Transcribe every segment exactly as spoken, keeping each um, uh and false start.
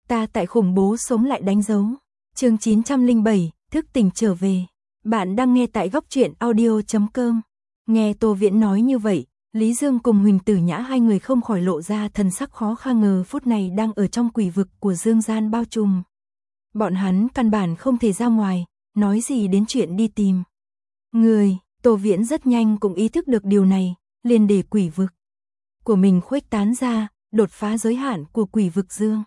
Ta tại khủng bố sống lại đánh dấu. Chương chín trăm lẻ bảy, thức tỉnh trở về. Bạn đang nghe tại góc truyện audio chấm com. Nghe Tô Viễn nói như vậy, Lý Dương cùng Huỳnh Tử Nhã hai người không khỏi lộ ra thần sắc khó khăn, ngờ phút này đang ở trong quỷ vực của dương gian bao trùm. Bọn hắn căn bản không thể ra ngoài, nói gì đến chuyện đi tìm người. Tô Viễn rất nhanh cũng ý thức được điều này, liền để quỷ vực của mình khuếch tán ra, đột phá giới hạn của quỷ vực dương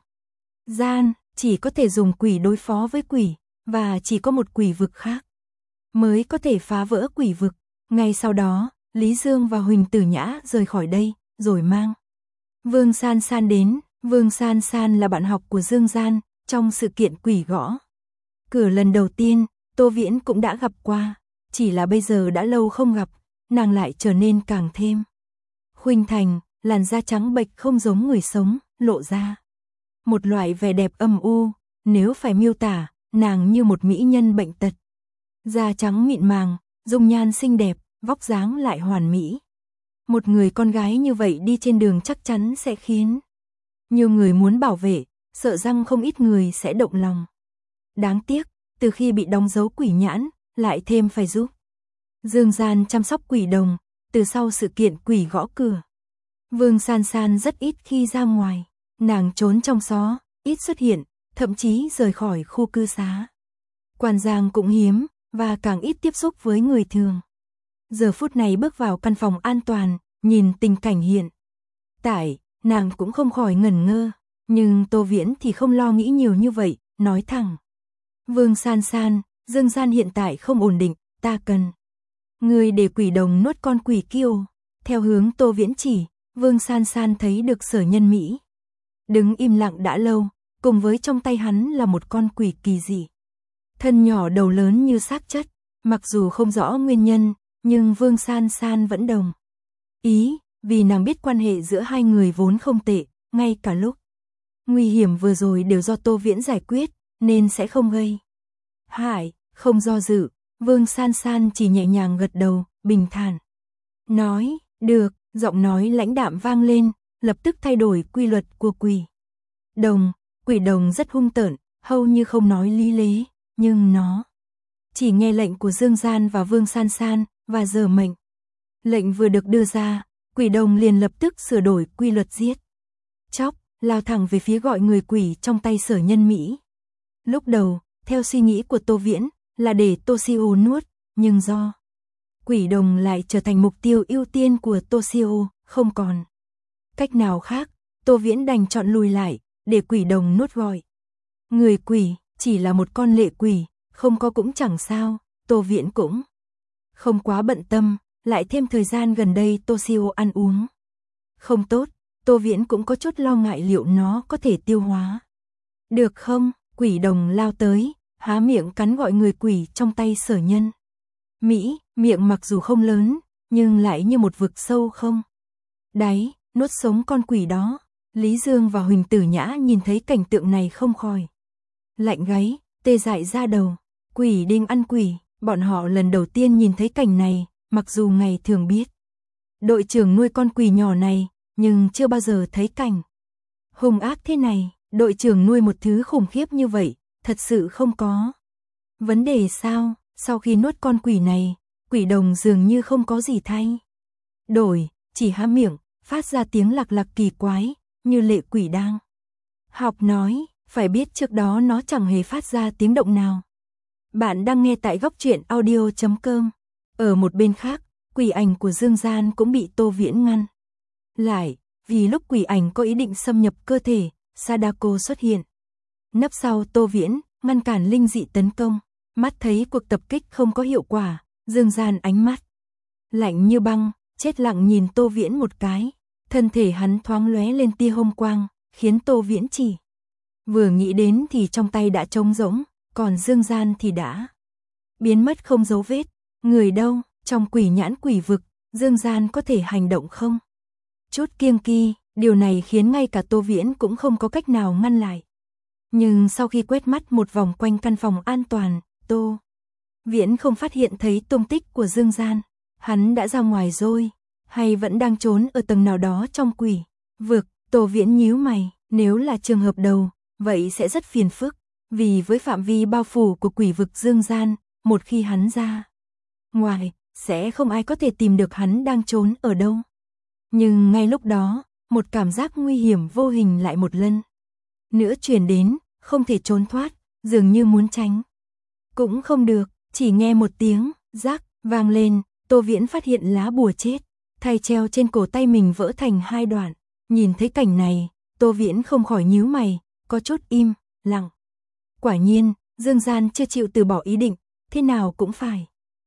gian, chỉ có thể dùng quỷ đối phó với quỷ, và chỉ có một quỷ vực khác mới có thể phá vỡ quỷ vực. Ngay sau đó, Lý Dương và Huỳnh Tử Nhã rời khỏi đây, rồi mang Vương San San đến. Vương San San là bạn học của Dương Gian, trong sự kiện quỷ gõ cửa lần đầu tiên, Tô Viễn cũng đã gặp qua, chỉ là bây giờ đã lâu không gặp, nàng lại trở nên càng thêm khuynh thành, làn da trắng bệch không giống người sống, lộ ra một loại vẻ đẹp âm u, nếu phải miêu tả, nàng như một mỹ nhân bệnh tật. Da trắng mịn màng, dung nhan xinh đẹp, vóc dáng lại hoàn mỹ. Một người con gái như vậy đi trên đường chắc chắn sẽ khiến nhiều người muốn bảo vệ, sợ rằng không ít người sẽ động lòng. Đáng tiếc, từ khi bị đóng dấu quỷ nhãn, lại thêm phải giúp Dương Gian chăm sóc quỷ đồng, từ sau sự kiện quỷ gõ cửa. Vương San San rất ít khi ra ngoài, nàng trốn trong xó, ít xuất hiện, thậm chí rời khỏi khu cư xá Quan Giang cũng hiếm, và càng ít tiếp xúc với người thường. Giờ phút này bước vào căn phòng an toàn, nhìn tình cảnh hiện tại, nàng cũng không khỏi ngẩn ngơ, nhưng Tô Viễn thì không lo nghĩ nhiều như vậy, nói thẳng: Vương San San, Dương Gian hiện tại không ổn định, ta cần người để quỷ đồng nuốt con quỷ kiêu. Theo hướng Tô Viễn chỉ, Vương San San thấy được Sở Nhân Mỹ đứng im lặng đã lâu, cùng với trong tay hắn là một con quỷ kỳ dị. Thân nhỏ đầu lớn như xác chất, mặc dù không rõ nguyên nhân, nhưng Vương San San vẫn đồng ý, vì nàng biết quan hệ giữa hai người vốn không tệ, ngay cả lúc nguy hiểm vừa rồi đều do Tô Viễn giải quyết, nên sẽ không gây hại. Không do dự, Vương San San chỉ nhẹ nhàng gật đầu, bình thản nói: được. Giọng nói lãnh đạm vang lên, lập tức thay đổi quy luật của quỷ đồng. Quỷ đồng rất hung tợn, hầu như không nói lý lẽ, nhưng nó chỉ nghe lệnh của Dương Gian và Vương San San, và giờ mệnh lệnh vừa được đưa ra, quỷ đồng liền lập tức sửa đổi quy luật giết chóc, lao thẳng về phía gọi người quỷ trong tay Sở Nhân Mỹ. Lúc đầu, theo suy nghĩ của Tô Viễn, là để Toshio nuốt, nhưng do quỷ đồng lại trở thành mục tiêu ưu tiên của Toshio, không còn cách nào khác, Tô Viễn đành chọn lùi lại, để quỷ đồng nuốt gọi người quỷ. Chỉ là một con lệ quỷ, không có cũng chẳng sao, Tô Viễn cũng không quá bận tâm, lại thêm thời gian gần đây Toshio ăn uống không tốt, Tô Viễn cũng có chút lo ngại liệu nó có thể tiêu hóa được không. Quỷ đồng lao tới, há miệng cắn gọi người quỷ trong tay Sở Nhân Mỹ, miệng mặc dù không lớn, nhưng lại như một vực sâu không đáy, nuốt sống con quỷ đó. Lý Dương và Huỳnh Tử Nhã nhìn thấy cảnh tượng này không khỏi lạnh gáy, tê dại da đầu. Quỷ đinh ăn quỷ, bọn họ lần đầu tiên nhìn thấy cảnh này, mặc dù ngày thường biết đội trưởng nuôi con quỷ nhỏ này, nhưng chưa bao giờ thấy cảnh hung ác thế này. Đội trưởng nuôi một thứ khủng khiếp như vậy, thật sự không có vấn đề sao? Sau khi nuốt con quỷ này, quỷ đồng dường như không có gì thay đổi, chỉ há miệng, phát ra tiếng lặc lặc kỳ quái, như lệ quỷ đang học nói. Phải biết trước đó nó chẳng hề phát ra tiếng động nào. Bạn đang nghe tại góc truyện audio chấm com. Ở một bên khác, quỷ ảnh của Dương Gian cũng bị Tô Viễn ngăn lại, vì lúc quỷ ảnh có ý định xâm nhập cơ thể, Sadako xuất hiện nấp sau Tô Viễn, ngăn cản linh dị tấn công. Mắt thấy cuộc tập kích không có hiệu quả, Dương Gian ánh mắt lạnh như băng, chết lặng nhìn Tô Viễn một cái. Thân thể hắn thoáng lóe lên tia hồng quang, khiến Tô Viễn chỉ vừa nghĩ đến thì trong tay đã trống rỗng, còn Dương Gian thì đã biến mất không dấu vết. Người đâu? Trong quỷ nhãn quỷ vực, Dương Gian có thể hành động không chút kiêng kỳ, điều này khiến ngay cả Tô Viễn cũng không có cách nào ngăn lại. Nhưng sau khi quét mắt một vòng quanh căn phòng an toàn, Tô Viễn không phát hiện thấy tung tích của Dương Gian. Hắn đã ra ngoài rồi, hay vẫn đang trốn ở tầng nào đó trong quỷ vực? Tô Viễn nhíu mày, nếu là trường hợp đầu, vậy sẽ rất phiền phức, vì với phạm vi bao phủ của quỷ vực dương gian, một khi hắn ra ngoài, sẽ không ai có thể tìm được hắn đang trốn ở đâu. Nhưng ngay lúc đó, một cảm giác nguy hiểm vô hình lại một lần nữa truyền đến, không thể trốn thoát, dường như muốn tránh cũng không được, chỉ nghe một tiếng rắc vang lên, Tô Viễn phát hiện lá bùa chết thay treo trên cổ tay mình vỡ thành hai đoạn. Nhìn thấy cảnh này, Tô Viễn không khỏi nhíu mày, có chút im lặng. Quả nhiên, Dương Gian chưa chịu từ bỏ ý định, thế nào cũng phải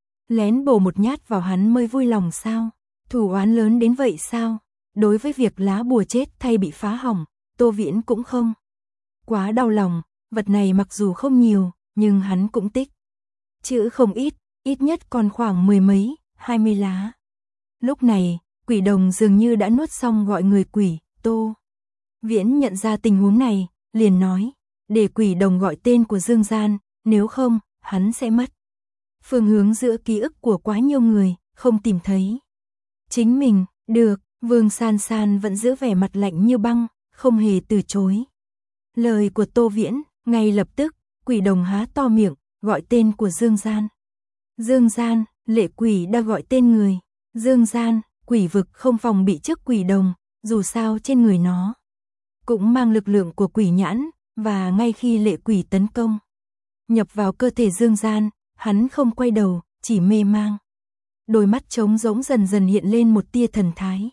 lén bổ một nhát vào hắn mới vui lòng sao? Thủ oán lớn đến vậy sao? Đối với việc lá bùa chết thay bị phá hỏng, Tô Viễn cũng không quá đau lòng, vật này mặc dù không nhiều, nhưng hắn cũng tích chữ không ít, ít nhất còn khoảng mười mấy, hai mươi lá. Lúc này, quỷ đồng dường như đã nuốt xong gọi người quỷ. Tô Viễn nhận ra tình huống này, liền nói, để quỷ đồng gọi tên của Dương Gian, nếu không, hắn sẽ mất phương hướng giữa ký ức của quá nhiều người, không tìm thấy chính mình. Được, Vương San San vẫn giữ vẻ mặt lạnh như băng, không hề từ chối lời của Tô Viễn. Ngay lập tức, quỷ đồng há to miệng, gọi tên của Dương Gian. Dương Gian, lệ quỷ đã gọi tên người. Dương Gian, quỷ vực không phòng bị trước quỷ đồng, dù sao trên người nó cũng mang lực lượng của quỷ nhãn, và ngay khi lệ quỷ tấn công nhập vào cơ thể Dương Gian, hắn không quay đầu, chỉ mê mang. Đôi mắt trống rỗng dần dần hiện lên một tia thần thái.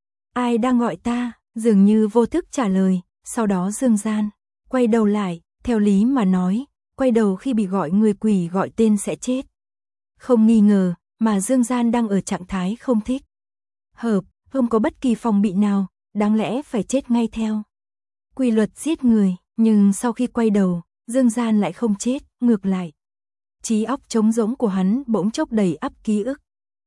Ai đang gọi ta? Dường như vô thức trả lời, sau đó Dương Gian quay đầu lại, theo lý mà nói, quay đầu khi bị gọi người quỷ gọi tên sẽ chết. Không nghi ngờ, mà Dương Gian đang ở trạng thái không thích hợp, không có bất kỳ phòng bị nào, đáng lẽ phải chết ngay theo quy luật giết người, nhưng sau khi quay đầu, Dương Gian lại không chết, ngược lại. Trí óc trống rỗng của hắn bỗng chốc đầy ắp ký ức.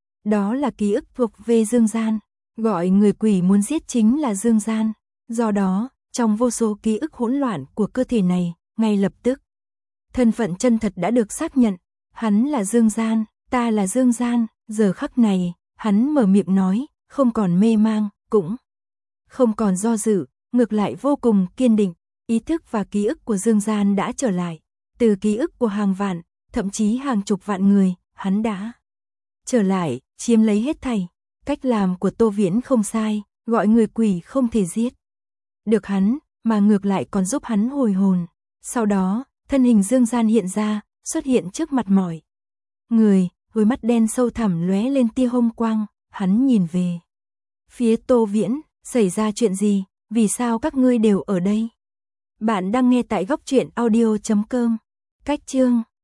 Đó là ký ức thuộc về Dương Gian, gọi người quỷ muốn giết chính là Dương Gian. Do đó, trong vô số ký ức hỗn loạn của cơ thể này, ngay lập tức, thân phận chân thật đã được xác nhận, hắn là Dương Gian, ta là Dương Gian. Giờ khắc này, hắn mở miệng nói, không còn mê mang, cũng không còn do dự, ngược lại vô cùng kiên định. Ý thức và ký ức của Dương Gian đã trở lại, từ ký ức của hàng vạn, thậm chí hàng chục vạn người, hắn đã trở lại, chiếm lấy hết thảy. Cách làm của Tô Viễn không sai, gọi người quỷ không thể giết được hắn, mà ngược lại còn giúp hắn hồi hồn. Sau đó, thân hình Dương Gian hiện ra, xuất hiện trước mặt mọi người, đôi mắt đen sâu thẳm lóe lên tia hung quang, hắn nhìn về phía Tô Viễn, xảy ra chuyện gì, vì sao các ngươi đều ở đây? Bạn đang nghe tại góc truyện audio chấm com. Cách chương